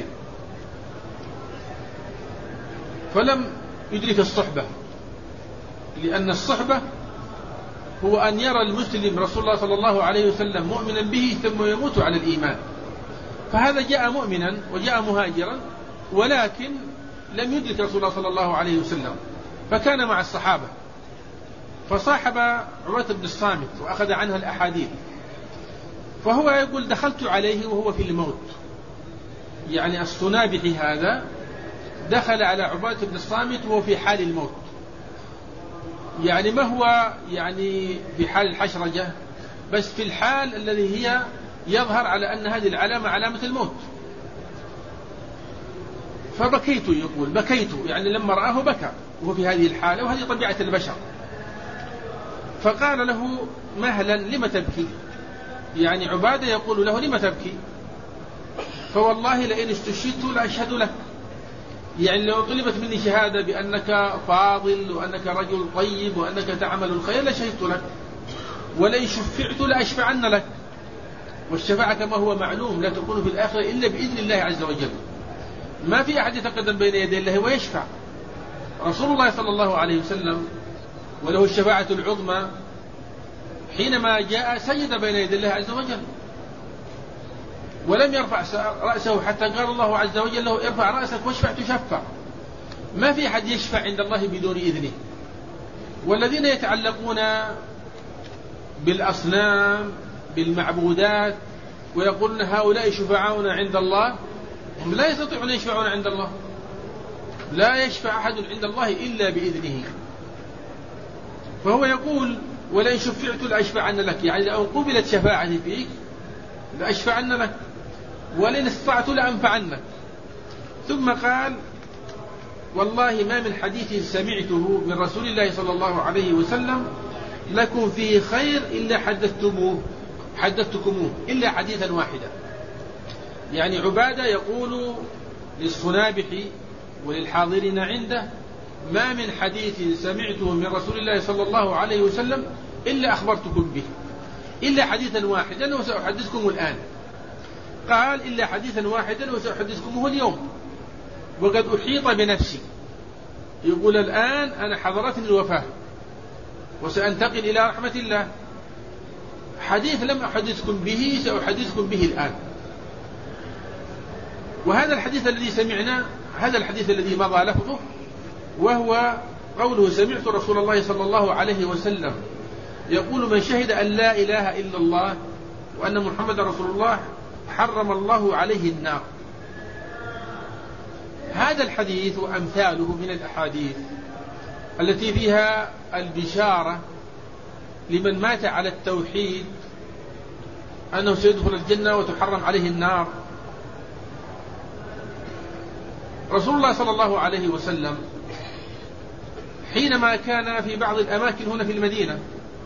فلم يدرك الصحبة، لأن الصحبة هو أن يرى المسلم رسول الله صلى الله عليه وسلم مؤمنا به ثم يموت على الإيمان. فهذا جاء مؤمنا وجاء مهاجرا، ولكن لم يدرك رسول الله صلى الله عليه وسلم، فكان مع الصحابة، فصاحب عبادة بن الصامت وأخذ عنها الأحاديث. فهو يقول: دخلت عليه وهو في الموت، يعني الصنابحي هذا دخل على عبادة بن الصامت وهو في حال الموت، يعني ما هو يعني في حال الحشرجة، بس في الحال الذي هي يظهر على أن هذه العلامة علامة الموت. فبكيت، يقول بكيت، يعني لما رآه بكى وهو في هذه الحالة، وهذه طبيعة البشر. فقال له: مهلا لم تبكي؟ يعني عبادة يقول له: لم تبكي؟ فوالله لئن استشهدت لأشهد لك، يعني لو طلبت مني شهادة بأنك فاضل وأنك رجل طيب وأنك تعمل الخير لشهدت لك، ولئن شفعت لأشفعن لك. والشفاعة كما هو معلوم لا تكون في الآخرة إلا بإذن الله عز وجل، ما في أحد يتقدم بين يدي الله ويشفع. رسول الله صلى الله عليه وسلم وله الشفاعة العظمى، حينما جاء سجد بين يدي الله عز وجل ولم يرفع رأسه حتى قال الله عز وجل له: ارفع رأسك واشفع تشفع. ما في أحد يشفع عند الله بدون إذنه. والذين يتعلقون بالأصنام بالمعبودات ويقولون هؤلاء شفعاؤنا عند الله، هم لا يستطيعون أن يشفعون عند الله، لا يشفع أحد عند الله إلا بإذنه. فهو يقول: ولئن شفعت لأشفعن لك، يعني لو قبلت شفاعتي فيك لأشفعن لك، ولئن استطعت لأنفعنك. ثم قال: والله ما من حديث سمعته من رسول الله صلى الله عليه وسلم لكم فيه خير إلا حدثتكموه إلا حديثا واحدا. يعني عبادة يقول للصنابحي وللحاضرين عنده: ما من حديث سمعته من رسول الله صلى الله عليه وسلم إلا أخبرتكم به، إلا حديثا واحدا وسأحدثكم الآن. قال: إلا حديثا واحدا وسأحدثكمه اليوم، وقد أحيط بنفسي. يقول: الآن أنا حضرتني الوفاة وسأنتقل إلى رحمة الله، حديث لم أحدثكم به سأحدثكم به الآن. وهذا الحديث الذي سمعنا هذا الحديث الذي مضى لفظه، وهو قوله: سمعت رسول الله صلى الله عليه وسلم يقول: من شهد أن لا إله إلا الله وأن محمد رسول الله حرم الله عليه النار. هذا الحديث وأمثاله من الأحاديث التي فيها البشارة لمن مات على التوحيد أنه سيدخل الجنة وتحرم عليه النار. رسول الله صلى الله عليه وسلم حينما كان في بعض الأماكن هنا في المدينة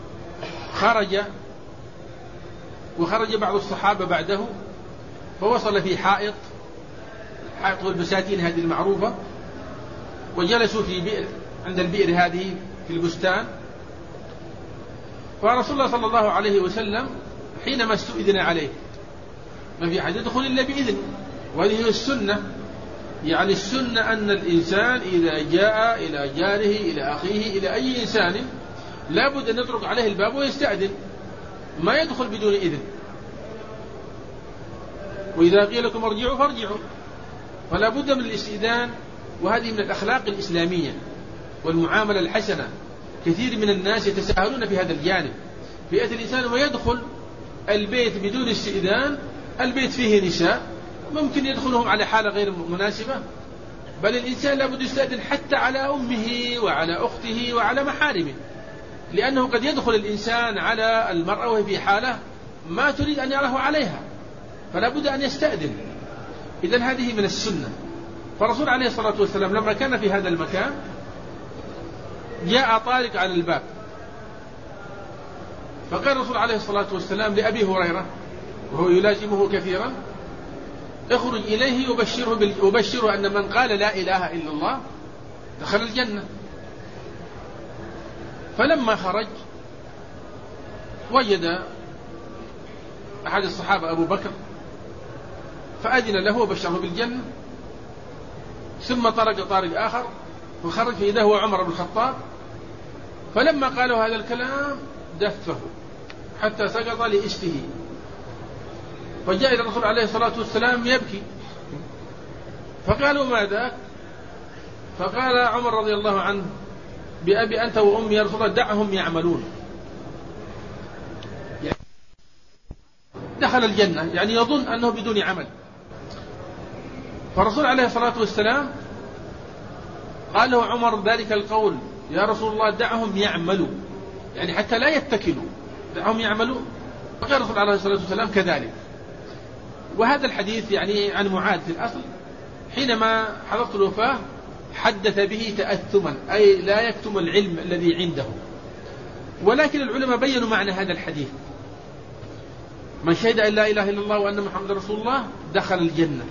خرج بعض الصحابة بعده، فوصل في حائط البساتين هذه المعروفة، وجلسوا في بئر عند البئر هذه في البستان. فرسول الله صلى الله عليه وسلم حينما استؤذن عليه ما في أحد يدخل إلا بإذن، وهذه هي السنة. يعني السنة أن الإنسان إذا جاء إلى جاره إلى أخيه إلى أي إنسان لابد أن يطرق عليه الباب ويستأذن، ما يدخل بدون إذن. وإذا قيل لكم ارجعوا فارجعوا، فلا بد من الاستئذان، وهذه من الأخلاق الإسلامية والمعاملة الحسنة. كثير من الناس يتساهلون في هذا الجانب، بيأتي الإنسان ويدخل البيت بدون استئذان. البيت فيه نساء ممكن يدخلهم على حالة غير مناسبة، بل الإنسان لابد يستأذن حتى على أمه وعلى أخته وعلى محارمه، لأنه قد يدخل الإنسان على المرأة وهي في حالة ما تريد أن يراه عليها، فلا بد أن يستأذن. إذن هذه من السنة. فرسول عليه الصلاة والسلام لما كان في هذا المكان جاء طارق على الباب، فقال الرسول عليه الصلاة والسلام لأبي هريرة وهو يلازمه كثيرا: اخرج إليه وبشره أن من قال لا إله إلا الله دخل الجنة. فلما خرج وجد أحد الصحابة أبو بكر فأذن له وبشره بالجنة. ثم طارق آخر فخرج فإذا هو عمر بن الخطاب، فلما قالوا هذا الكلام دفه حتى سقط لإسته، فجاء إلى الرسول عليه الصلاة والسلام يبكي، فقالوا ما ذاك؟ فقال عمر رضي الله عنه: بأبي أنت وأمي يا رسول الله دعهم يعملون. دخل الجنة، يعني يظن أنه بدون عمل. فالرسول عليه الصلاة والسلام قال له عمر ذلك القول: يا رسول الله دعهم يعملوا، يعني حتى لا يتكلوا، دعهم يعملوا. فقال الرسول عليه الصلاة والسلام كذلك. وهذا الحديث يعني عن معاذ في الأصل حينما حضرت الوفاة حدث به تأثما، أي لا يكتم العلم الذي عنده. ولكن العلماء بيّنوا معنى هذا الحديث: من شهد أن لا إله إلا الله وأن محمد رسول الله دخل الجنة.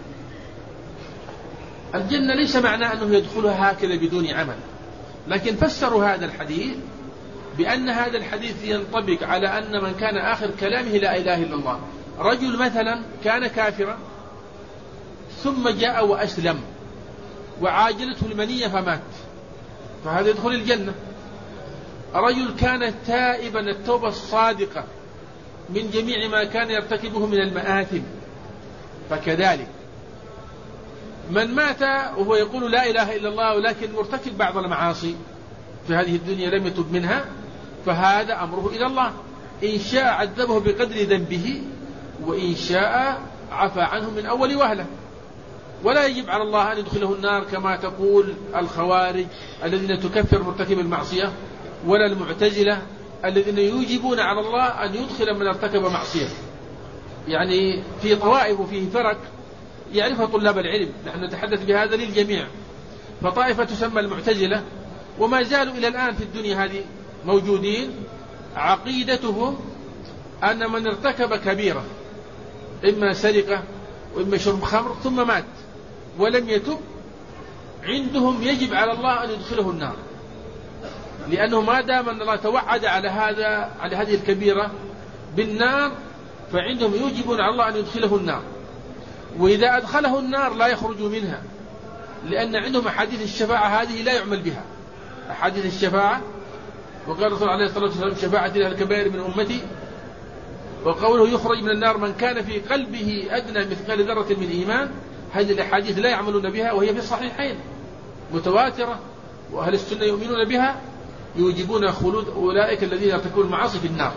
الجنة ليس معناه أنه يدخلها هكذا بدون عمل، لكن فسروا هذا الحديث بأن هذا الحديث ينطبق على أن من كان آخر كلامه لا إله إلا الله. رجل مثلا كان كافرا ثم جاء وأسلم وعاجلته المنية فمات، فهذا يدخل الجنة. رجل كان تائبا التوبة الصادقة من جميع ما كان يرتكبه من المآثم، فكذلك من مات وهو يقول لا إله إلا الله ولكن مرتكب بعض المعاصي في هذه الدنيا لم يتب منها، فهذا أمره إلى الله، إن شاء عذبه بقدر ذنبه وإن شاء عفى عنه من أول وهلة. ولا يجب على الله أن يدخله النار كما تقول الخوارج الذين تكفر مرتكب المعصية، ولا المعتزلة الذين يوجبون على الله أن يدخل من ارتكب معصية. يعني في طوائف وفيه فرق يعرفها طلاب العلم، نحن نتحدث بهذا للجميع. فطائفة تسمى المعتزلة، وما زالوا إلى الآن في الدنيا هذه موجودين، عقيدتهم أن من ارتكب كبيرة إما سرقة وإما شرب خمر ثم مات ولم يتب، عندهم يجب على الله أن يدخله النار، لأنه ما دام أن الله توعد على هذه الكبيرة بالنار فعندهم يوجبون على الله أن يدخله النار. وإذا أدخله النار لا يخرج منها، لأن عندهم أحاديث الشفاعة هذه لا يعمل بها، أحاديث الشفاعة. وقال الرسول عليه الصلاة والسلام: شفاعة أهل الكبائر من أمتي. وقوله يخرج من النار من كان في قلبه أدنى مثقال ذرة من إيمان، هذه الأحاديث لا يعملون بها، وهي في الصحيحين متواترة، وأهل السنة يؤمنون بها، يوجبون خلود أولئك الذين يرتكبون المعاصي في النار.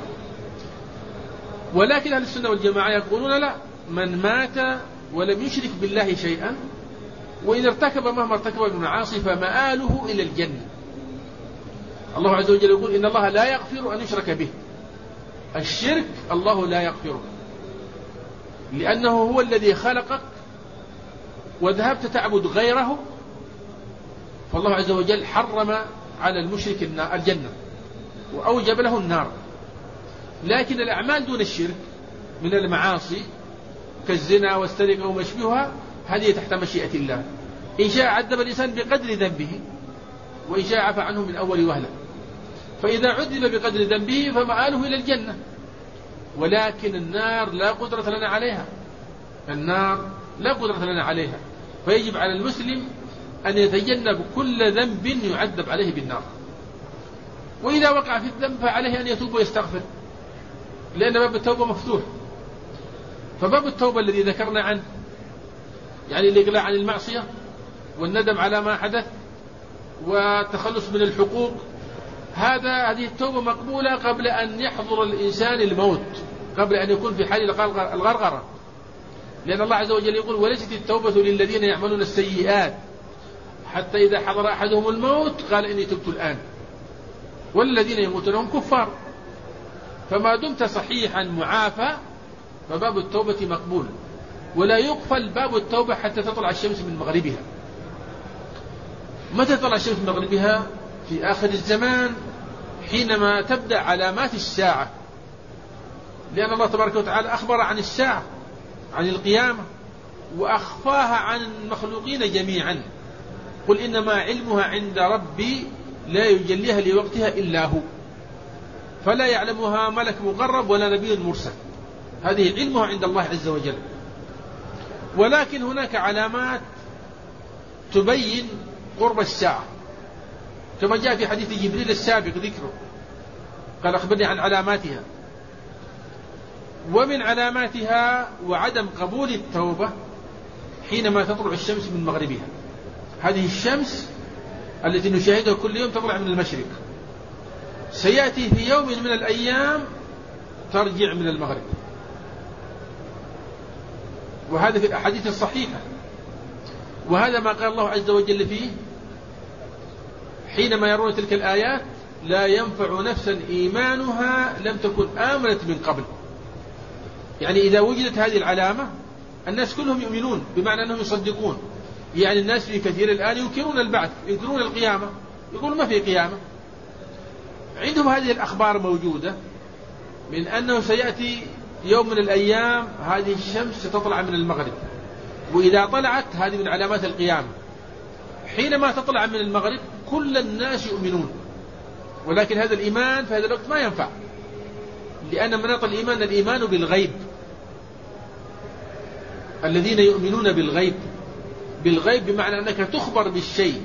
ولكن أهل السنة والجماعة يقولون لا، من مات ولم يشرك بالله شيئا وإذا ارتكب مهما ارتكب من المعاصي فمآله إلى الجنة. الله عز وجل يقول: إن الله لا يغفر أن يشرك به. الشرك الله لا يغفره، لأنه هو الذي خلقك وذهبت تعبد غيره، فالله عز وجل حرم على المشرك الجنة وأوجب له النار. لكن الأعمال دون الشرك من المعاصي كالزنا والسرقة وما يشبهها هذه تحت مشيئة الله، إن شاء عذب الإنسان بقدر ذنبه وإن شاء عفى عنه من أول وهلة. فإذا عذب بقدر ذنبه فمآله إلى الجنة. ولكن النار لا قدرة لنا عليها، النار لا قدرة لنا عليها، فيجب على المسلم أن يتجنب كل ذنب يعذب عليه بالنار. وإذا وقع في الذنب فعليه أن يتوب ويستغفر، لأن باب التوبة مفتوح. فباب التوبة الذي ذكرنا عنه، يعني الإقلاع عن المعصية والندم على ما حدث والتخلص من الحقوق، هذه التوبة مقبولة قبل أن يحضر الإنسان الموت، قبل أن يكون في حال الغرغرة، لأن الله عز وجل يقول: وليست التوبة للذين يعملون السيئات حتى إذا حضر أحدهم الموت قال إني تبت الآن، والذين يموتون هم كفار. فما دمت صحيحا معافى فباب التوبة مقبول، ولا يقفل باب التوبة حتى تطلع الشمس من مغربها. متى تطلع الشمس من مغربها؟ في آخر الزمان، حينما تبدأ علامات الساعة، لأن الله تبارك وتعالى أخبر عن الساعة، عن القيامة، وأخفاها عن المخلوقين جميعا. قل إنما علمها عند ربي لا يجليها لوقتها إلا هو، فلا يعلمها ملك مقرب ولا نبي مرسل، هذه علمها عند الله عز وجل. ولكن هناك علامات تبين قرب الساعة، كما جاء في حديث جبريل السابق ذكره، قال: أخبرني عن علاماتها. ومن علاماتها وعدم قبول التوبة حينما تطلع الشمس من مغربها. هذه الشمس التي نشاهدها كل يوم تطلع من المشرق، سيأتي في يوم من الأيام ترجع من المغرب، وهذا في الأحاديث الصحيحة. وهذا ما قال الله عز وجل فيه: حينما يرون تلك الآيات لا ينفع نفسا إيمانها لم تكن آمنت من قبل. يعني إذا وجدت هذه العلامة الناس كلهم يؤمنون، بمعنى أنهم يصدقون. يعني الناس في كثير الآن ينكرون البعث، ينكرون القيامة، يقولون ما في قيامة. عندهم هذه الأخبار موجودة من أنه سيأتي يوم من الأيام هذه الشمس ستطلع من المغرب، وإذا طلعت هذه من علامات القيامة. حينما تطلع من المغرب كل الناس يؤمنون، ولكن هذا الإيمان في هذا الوقت ما ينفع، لأن مناط الإيمان الإيمان بالغيب. الذين يؤمنون بالغيب، بالغيب بمعنى أنك تخبر بالشيء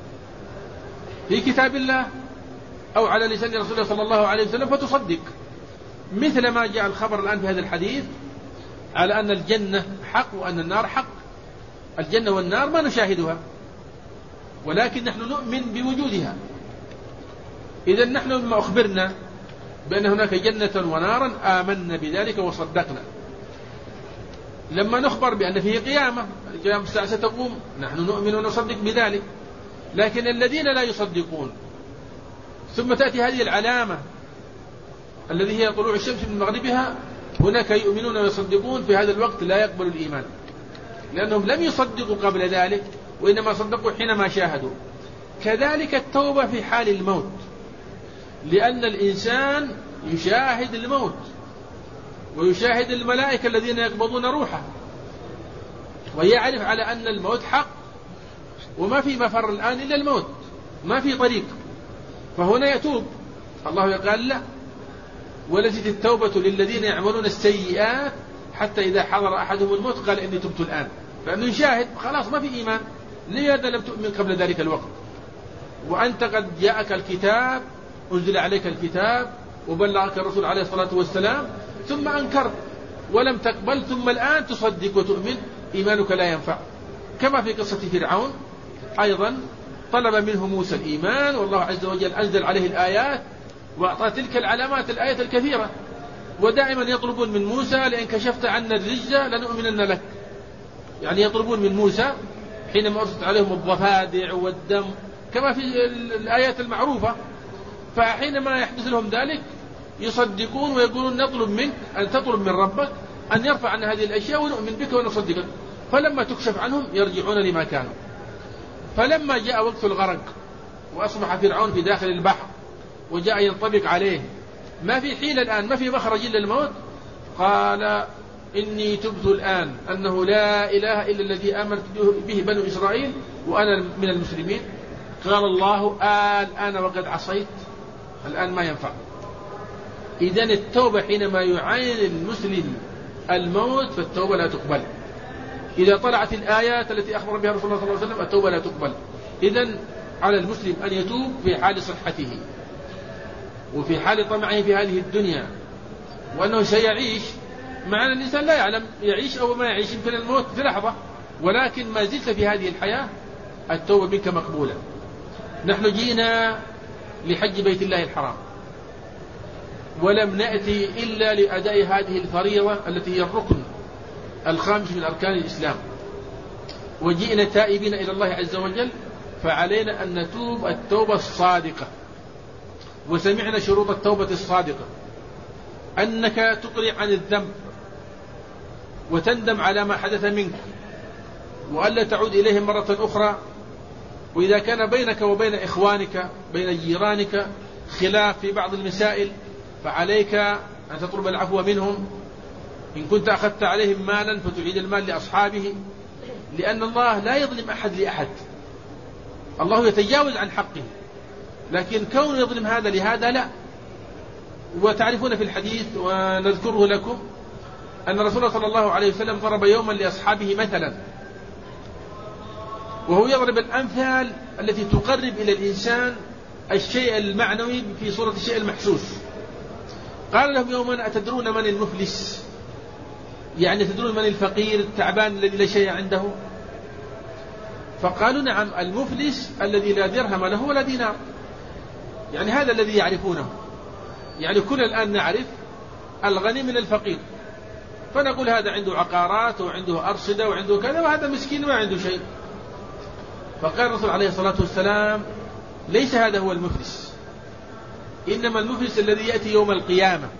في كتاب الله أو على لسان رسول الله صلى الله عليه وسلم فتصدق، مثل ما جاء الخبر الآن في هذا الحديث على أن الجنة حق وأن النار حق. الجنة والنار ما نشاهدها، ولكن نحن نؤمن بوجودها. إذا نحن لما أخبرنا بأن هناك جنة ونارا آمنا بذلك وصدقنا. لما نخبر بأن فيه قيامة، القيامة الساعة ستقوم، نحن نؤمن ونصدق بذلك. لكن الذين لا يصدقون ثم تأتي هذه العلامة الذي هي طلوع الشمس من مغربها، هناك يؤمنون ويصدقون، في هذا الوقت لا يقبل الإيمان، لأنهم لم يصدقوا قبل ذلك، وإنما صدقوا حينما شاهدوا. كذلك التوبة في حال الموت، لأن الإنسان يشاهد الموت ويشاهد الملائكة الذين يقبضون روحه، ويعرف على أن الموت حق، وما في مفر الآن إلا الموت، ما في طريق. فهنا يتوب. الله قال: لا، وليست التوبة للذين يعملون السيئات حتى إذا حضر أحدهم الموت قال إني تبت الآن، لأنه يشاهد خلاص ما في إيمان. لماذا لم تؤمن قبل ذلك الوقت وأنت قد جاءك الكتاب، أنزل عليك الكتاب وبلغك الرسول عليه الصلاة والسلام، ثم أنكرت ولم تقبل، ثم الآن تصدق وتؤمن؟ إيمانك لا ينفع. كما في قصة فرعون أيضا، طلب منه موسى الإيمان، والله عز وجل أنزل عليه الآيات وأعطى تلك العلامات الآية الكثيرة، ودائما يطلبون من موسى: لئن كشفت عنا الرجز لنؤمنن لك. يعني يطلبون من موسى حينما أرسلت عليهم الضفادع والدم كما في الآيات المعروفة، فحينما يحدث لهم ذلك يصدقون ويقولون: نطلب منك أن تطلب من ربك أن يرفع عنا هذه الأشياء ونؤمن بك ونصدقك. فلما تكشف عنهم يرجعون لما كانوا. فلما جاء وقت الغرق وأصبح فرعون في داخل البحر وجاء ينطبق عليه، ما في حيلة الآن، ما في مخرج إلا الموت، قال: إني تبت الآن أنه لا إله إلا الذي آمنت به بنو إسرائيل وأنا من المسلمين. قال الله: الآن وقد عصيت الآن ما ينفع. إذن التوبة حينما يعاين المسلم الموت فالتوبة لا تقبل. إذا طلعت الآيات التي أخبر بها رسول الله صلى الله عليه وسلم التوبة لا تقبل. إذن على المسلم أن يتوب في حال صحته وفي حال طمعه في هذه الدنيا، وأنه سيعيش. مع أن الإنسان لا يعلم يعيش أو ما يعيش، يمكن الموت في لحظة، ولكن ما زلت في هذه الحياة التوبة منك مقبولة. نحن جئنا لحج بيت الله الحرام ولم نأتي إلا لأداء هذه الفريضة التي هي الركن الخامس من أركان الإسلام، وجئنا تائبين إلى الله عز وجل، فعلينا أن نتوب التوبة الصادقة. وسمعنا شروط التوبة الصادقة: أنك تقلع عن الذنب وتندم على ما حدث منك وألا تعود إليهم مرة أخرى. وإذا كان بينك وبين إخوانك بين جيرانك خلاف في بعض المسائل فعليك أن تطلب العفو منهم. إن كنت أخذت عليهم مالا فتعيد المال لأصحابه، لأن الله لا يظلم أحد لأحد، الله يتجاوز عن حقه، لكن كونه يظلم هذا لهذا لا. وتعرفون في الحديث ونذكره لكم أن رسول الله صلى الله عليه وسلم ضرب يوما لأصحابه مثلا، وهو يضرب الأمثال التي تقرب إلى الإنسان الشيء المعنوي في صورة الشيء المحسوس. قال لهم يوما: أتدرون من المفلس؟ يعني تدرون من الفقير التعبان الذي لا شيء عنده؟ فقالوا: نعم، المفلس الذي لا درهم له ولا دينار. يعني هذا الذي يعرفونه. يعني كل الآن نعرف الغني من الفقير، فنقول هذا عنده عقارات وعنده أرصدة وعنده كذا، وهذا مسكين ما عنده شيء. فقال الرسول عليه الصلاة والسلام: ليس هذا هو المفلس، إنما المفلس الذي يأتي يوم القيامة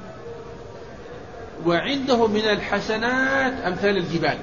وعنده من الحسنات أمثال الجبال،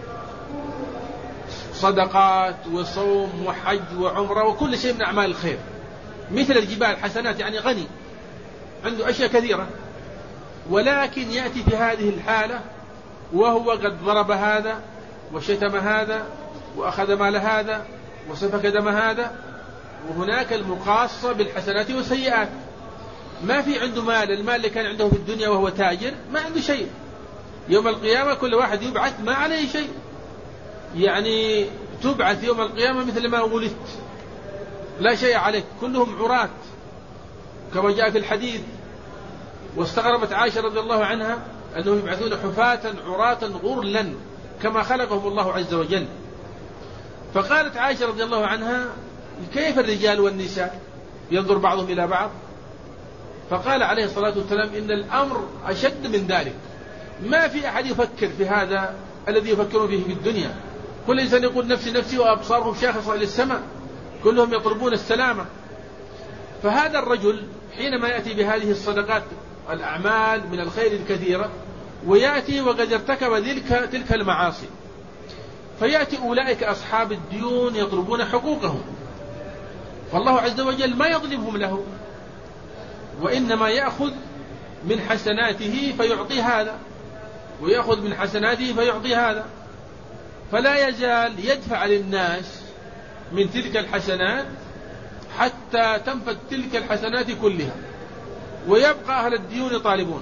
صدقات وصوم وحج وعمرة وكل شيء من أعمال الخير، مثل الجبال حسنات، يعني غني عنده أشياء كثيرة. ولكن يأتي في هذه الحالة وهو قد ضرب هذا وشتم هذا وأخذ مال هذا وسفك دم هذا. وهناك المقاصة بالحسنات والسيئات. ما في عنده مال، المال اللي كان عنده في الدنيا وهو تاجر ما عنده شيء. يوم القيامة كل واحد يبعث ما عليه شيء، يعني تبعث يوم القيامة مثل ما ولدت، لا شيء عليك، كلهم عراة كما جاء في الحديث. واستغربت عائشة رضي الله عنها أنهم يبعثون حفاة عراة غرلا كما خلقهم الله عز وجل. فقالت عائشة رضي الله عنها: كيف الرجال والنساء ينظر بعضهم إلى بعض؟ فقال عليه الصلاة والسلام: إن الأمر أشد من ذلك. ما في أحد يفكر في هذا الذي يفكرون فيه في الدنيا. كل إنسان يقول نفسي نفسي وأبصارهم شاخصة إلى السماء، كلهم يطلبون السلامة. فهذا الرجل حينما يأتي بهذه الصدقات الأعمال من الخير الكثيرة ويأتي وقد ارتكب تلك المعاصي، فيأتي أولئك أصحاب الديون يطلبون حقوقهم، فالله عز وجل ما يظلمهم له، وإنما يأخذ من حسناته فيعطي هذا ويأخذ من حسناته فيعطي هذا، فلا يزال يدفع للناس من تلك الحسنات حتى تنفد تلك الحسنات كلها، ويبقى أهل الديون يطالبون.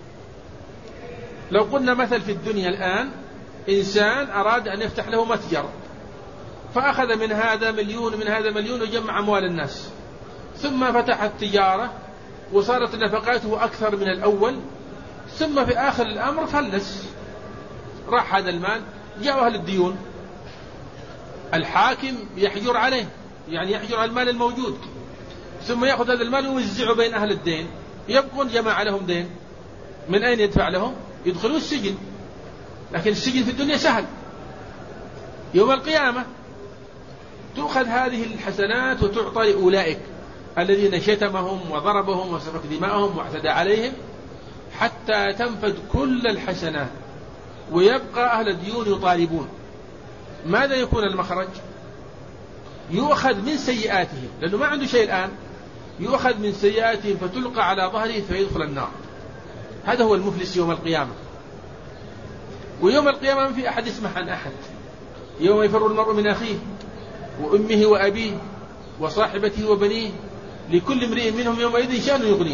لو قلنا مثل في الدنيا الآن إنسان أراد أن يفتح له متجر، فأخذ من هذا مليون من هذا مليون وجمع أموال الناس، ثم فتح التجارة وصارت نفقاته أكثر من الأول، ثم في آخر الأمر فلس، راح هذا المال، جاء أهل الديون، الحاكم يحجر عليه، يعني يحجر على المال الموجود، ثم يأخذ هذا المال ويوزعه بين أهل الدين، يبقون جماعة لهم دين، من أين يدفع لهم؟ يدخلوا السجن. لكن السجن في الدنيا سهل، يوم القيامة تؤخذ هذه الحسنات وتعطى لأولئك الذين شتمهم وضربهم وسفك دماءهم واعتدى عليهم، حتى تنفد كل الحسنات ويبقى أهل الديون يطالبون. ماذا يكون المخرج؟ يؤخذ من سيئاتهم، لأنه ما عنده شيء الآن، يؤخذ من سيئاتهم فتلقى على ظهره فيدخل النار. هذا هو المفلس يوم القيامة. ويوم القيامة ما في أحد يسمح عن أحد، يوم يفر المرء من أخيه وأمه وأبيه وصاحبته وبنيه لكل امرئ منهم يومئذ شأن يغنيه.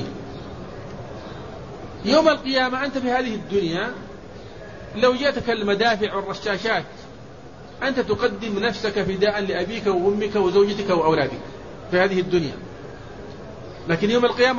يوم القيامة أنت في هذه الدنيا لو جاءتك المدافع والرشاشات أنت تقدم نفسك فداء لأبيك وأمك وزوجتك وأولادك في هذه الدنيا، لكن يوم القيامة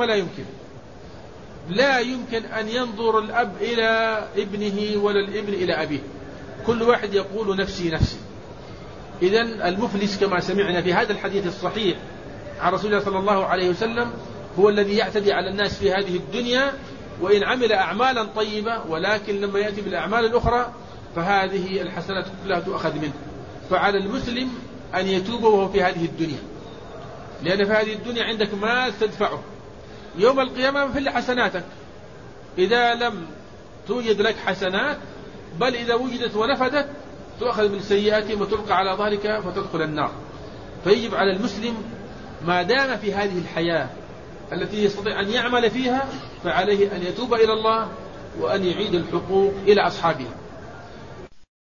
لا يمكن أن ينظر الأب إلى ابنه ولا الابن إلى أبيه، كل واحد يقول نفسي نفسي. إذن المفلس كما سمعنا في هذا الحديث الصحيح عن رسول الله صلى الله عليه وسلم هو الذي يعتدي على الناس في هذه الدنيا وإن عمل أعمالا طيبة، ولكن لما يأتي بالأعمال الأخرى فهذه الحسنات كلها تؤخذ منه. فعلى المسلم أن يتوب وهو في هذه الدنيا، لأن في هذه الدنيا عندك مال تدفعه، يوم القيامة في حسناتك إذا لم توجد لك حسنات، بل إذا وجدت ونفدت تؤخذ من سيئاتهم وتلقى على ظهرك فتدخل النار. فيجب على المسلم ما دام في هذه الحياة التي يستطيع أن يعمل فيها فعليه أن يتوب إلى الله وأن يعيد الحقوق إلى أصحابها.